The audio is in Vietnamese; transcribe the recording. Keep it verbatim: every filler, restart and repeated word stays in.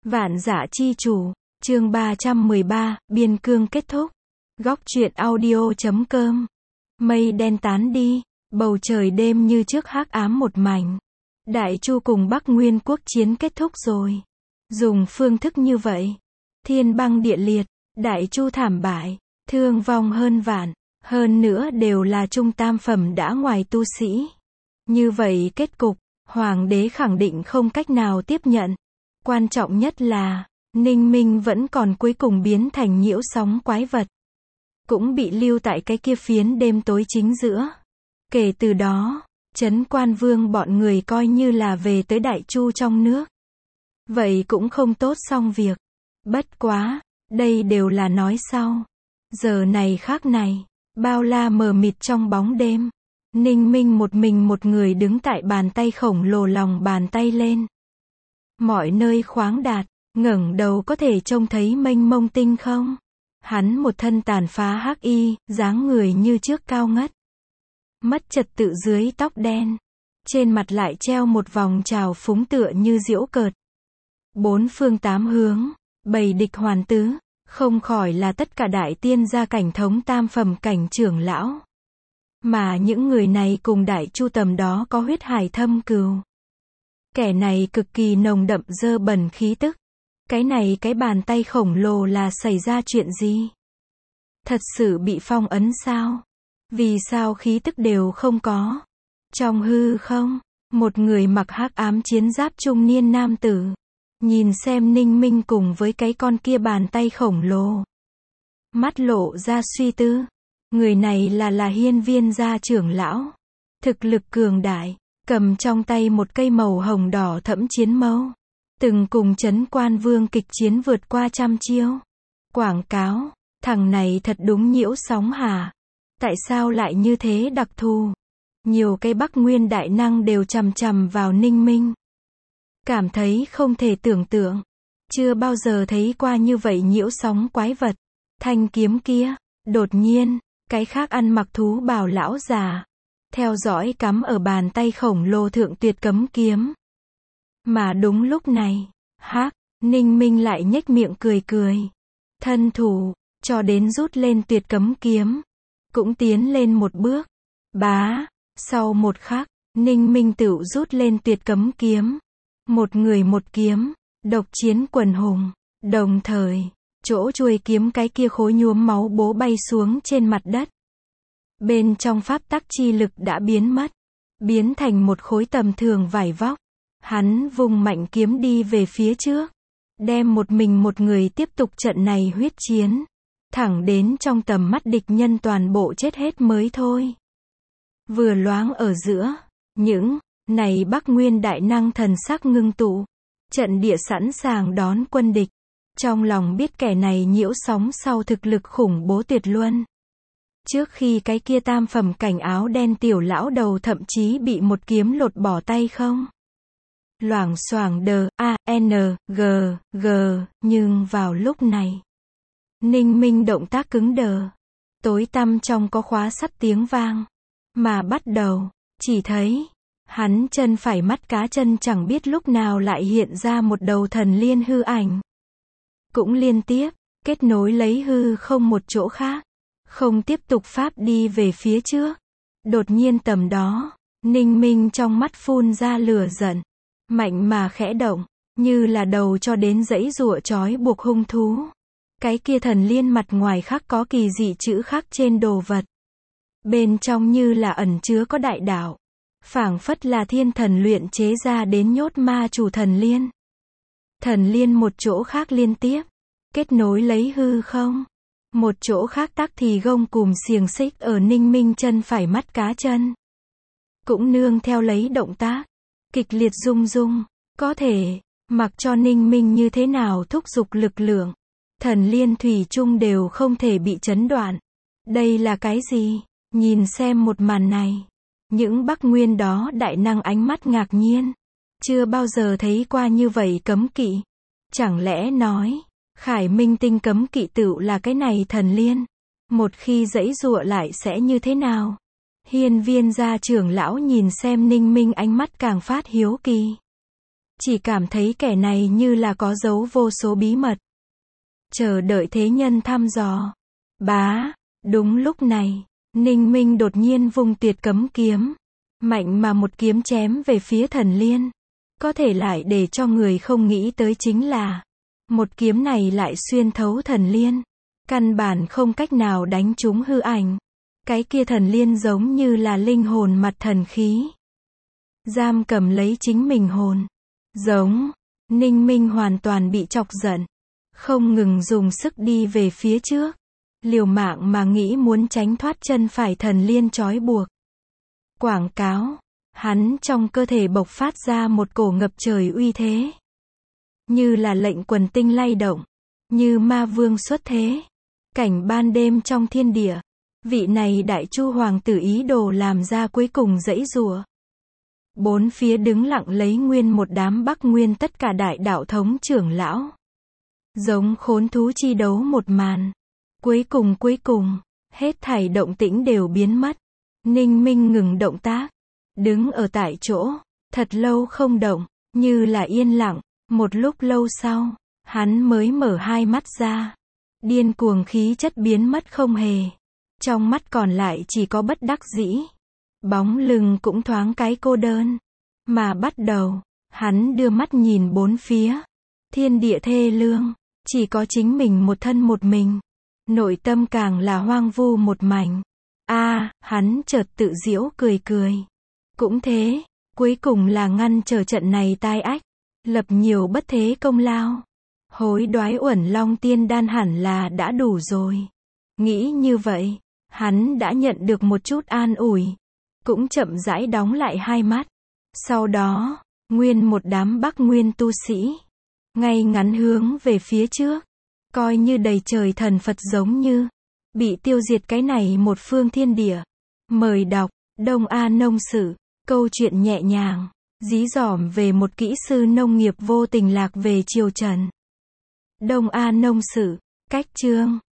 Vạn Dã Chi Chủ, chương ba trăm mười ba, biên cương kết thúc. Góc truyện audio chấm com. Mây đen tán đi, bầu trời đêm như trước hắc ám một mảnh. Đại Chu cùng Bắc Nguyên quốc chiến kết thúc rồi. Dùng phương thức như vậy, thiên băng địa liệt, Đại Chu thảm bại, thương vong hơn vạn, hơn nữa đều là trung tam phẩm đã ngoài tu sĩ. Như vậy kết cục, hoàng đế khẳng định không cách nào tiếp nhận. Quan trọng nhất là, Ninh Minh vẫn còn cuối cùng biến thành nhiễu sóng quái vật. Cũng bị lưu tại cái kia phiến đêm tối chính giữa. Kể từ đó, Trấn Quan Vương bọn người coi như là về tới Đại Chu trong nước. Vậy cũng không tốt xong việc. Bất quá, đây đều là nói sau. Giờ này khác này, bao la mờ mịt trong bóng đêm. Ninh Minh một mình một người đứng tại bàn tay khổng lồ lòng bàn tay lên. Mọi nơi khoáng đạt, ngẩng đầu có thể trông thấy mênh mông tinh không. Hắn một thân tàn phá hắc y, dáng người như trước cao ngất. Mất trật tự dưới tóc đen. Trên mặt lại treo một vòng trào phúng tựa như giễu cợt. Bốn phương tám hướng, bầy địch hoàn tứ, không khỏi là tất cả đại tiên gia cảnh thống tam phẩm cảnh trưởng lão. Mà những người này cùng Đại Chu tầm đó có huyết hải thâm cừu. Kẻ này cực kỳ nồng đậm dơ bẩn khí tức. Cái này cái bàn tay khổng lồ là xảy ra chuyện gì? Thật sự bị phong ấn sao? Vì sao khí tức đều không có? Trong hư không, một người mặc hắc ám chiến giáp trung niên nam tử. Nhìn xem Ninh Minh cùng với cái con kia bàn tay khổng lồ. Mắt lộ ra suy tư. Người này là là Hiên Viên gia trưởng lão. Thực lực cường đại, cầm trong tay một cây màu hồng đỏ thẫm chiến mâu. Từng cùng Trấn Quan Vương kịch chiến vượt qua trăm chiêu. Quảng cáo, thằng này thật đúng nhiễu sóng hả? Tại sao lại như thế đặc thù? Nhiều cái Bắc Nguyên đại năng đều chằm chằm vào Ninh Minh. Cảm thấy không thể tưởng tượng. Chưa bao giờ thấy qua như vậy nhiễu sóng quái vật. Thanh kiếm kia, đột nhiên, cái khác ăn mặc thú bào lão già. Theo dõi cắm ở bàn tay khổng lồ thượng tuyệt cấm kiếm. Mà đúng lúc này, hắc, Ninh Minh lại nhếch miệng cười cười. Thân thủ, cho đến rút lên tuyệt cấm kiếm. Cũng tiến lên một bước. Bá, sau một khắc, Ninh Minh tự rút lên tuyệt cấm kiếm. Một người một kiếm, độc chiến quần hùng. Đồng thời, chỗ chuôi kiếm cái kia khối nhuốm máu bố bay xuống trên mặt đất. Bên trong pháp tắc chi lực đã biến mất. Biến thành một khối tầm thường vải vóc. Hắn vung mạnh kiếm đi về phía trước. Đem một mình một người tiếp tục trận này huyết chiến. Thẳng đến trong tầm mắt địch nhân toàn bộ chết hết mới thôi. Vừa loáng ở giữa, những này Bắc Nguyên đại năng thần sắc ngưng tụ. Trận địa sẵn sàng đón quân địch. Trong lòng biết kẻ này nhiễu sóng sau thực lực khủng bố tuyệt luân. Trước khi cái kia tam phẩm cảnh áo đen tiểu lão đầu thậm chí bị một kiếm lột bỏ tay không. Loảng xoảng đờ, a, n, g, g, nhưng vào lúc này. Ninh Minh động tác cứng đờ. Tối tăm trong có khóa sắt tiếng vang. Mà bắt đầu, chỉ thấy, hắn chân phải mắt cá chân chẳng biết lúc nào lại hiện ra một đầu thần liên hư ảnh. Cũng liên tiếp, kết nối lấy hư không một chỗ khác. Không tiếp tục pháp đi về phía trước. Đột nhiên tầm đó, Ninh Minh trong mắt phun ra lửa giận. Mạnh mà khẽ động, như là đầu cho đến dãy giụa trói buộc hung thú. Cái kia thần liên mặt ngoài khắc có kỳ dị chữ khắc trên đồ vật. Bên trong như là ẩn chứa có đại đạo. Phảng phất là thiên thần luyện chế ra đến nhốt ma chủ thần liên. Thần liên một chỗ khác liên tiếp, kết nối lấy hư không. Một chỗ khác tắc thì gông cùm xiềng xích ở Ninh Minh chân phải mắt cá chân. Cũng nương theo lấy động tác. Kịch liệt rung rung, có thể, mặc cho Ninh Minh như thế nào thúc giục lực lượng. Thần liên thủy chung đều không thể bị chấn đoạn. Đây là cái gì? Nhìn xem một màn này. Những Bắc Nguyên đó đại năng ánh mắt ngạc nhiên. Chưa bao giờ thấy qua như vậy cấm kỵ. Chẳng lẽ nói, Khải Minh tinh cấm kỵ tựu là cái này thần liên. Một khi giãy giụa lại sẽ như thế nào? Hiên Viên gia trưởng lão nhìn xem Ninh Minh ánh mắt càng phát hiếu kỳ. chỉ cảm thấy kẻ này như là có giấu vô số bí mật, chờ đợi thế nhân thăm dò. Bá, đúng lúc này, Ninh Minh đột nhiên vung tuyệt cấm kiếm, mạnh mà một kiếm chém về phía Thần Liên. Có thể lại để cho người không nghĩ tới chính là, một kiếm này lại xuyên thấu Thần Liên, căn bản không cách nào đánh trúng hư ảnh. Cái kia Thần Liên giống như là linh hồn mặt thần khí, giam cầm lấy chính mình hồn. Giống, Ninh Minh hoàn toàn bị chọc giận, không ngừng dùng sức đi về phía trước, liều mạng mà nghĩ muốn tránh thoát chân phải Thần Liên trói buộc. Quảng cáo, hắn trong cơ thể bộc phát ra một cổ ngập trời uy thế, như là lệnh quần tinh lay động, như ma vương xuất thế. Cảnh ban đêm trong thiên địa, vị này đại chu hoàng tử ý đồ làm ra cuối cùng dãy rùa. Bốn phía đứng lặng lấy nguyên một đám Bắc Nguyên tất cả đại đạo thống trưởng lão, giống khốn thú chi đấu một màn. Cuối cùng cuối cùng, hết thảy động tĩnh đều biến mất. Ninh Minh ngừng động tác, đứng ở tại chỗ, thật lâu không động, như là yên lặng. Một lúc lâu sau, hắn mới mở hai mắt ra. Điên cuồng khí chất biến mất không hề. Trong mắt còn lại chỉ có bất đắc dĩ. Bóng lưng cũng thoáng cái cô đơn. Mà bắt đầu, hắn đưa mắt nhìn bốn phía. Thiên địa thê lương, chỉ có chính mình một thân một mình. Nội tâm càng là hoang vu một mảnh. A, à, hắn chợt tự giễu cười cười. Cũng thế, cuối cùng là ngăn trở trận này tai ách, lập nhiều bất thế công lao. Hối đoái Uẩn Long Tiên Đan hẳn là đã đủ rồi. Nghĩ như vậy, hắn đã nhận được một chút an ủi, cũng chậm rãi đóng lại hai mắt. Sau đó, nguyên một đám Bắc Nguyên tu sĩ, ngay ngắn hướng về phía trước, coi như đầy trời thần Phật giống như bị tiêu diệt cái này một phương thiên địa. Mời đọc Đông A Nông Sử, câu chuyện nhẹ nhàng, dí dỏm về một kỹ sư nông nghiệp vô tình lạc về triều Trần. Đông A Nông Sử, cách chương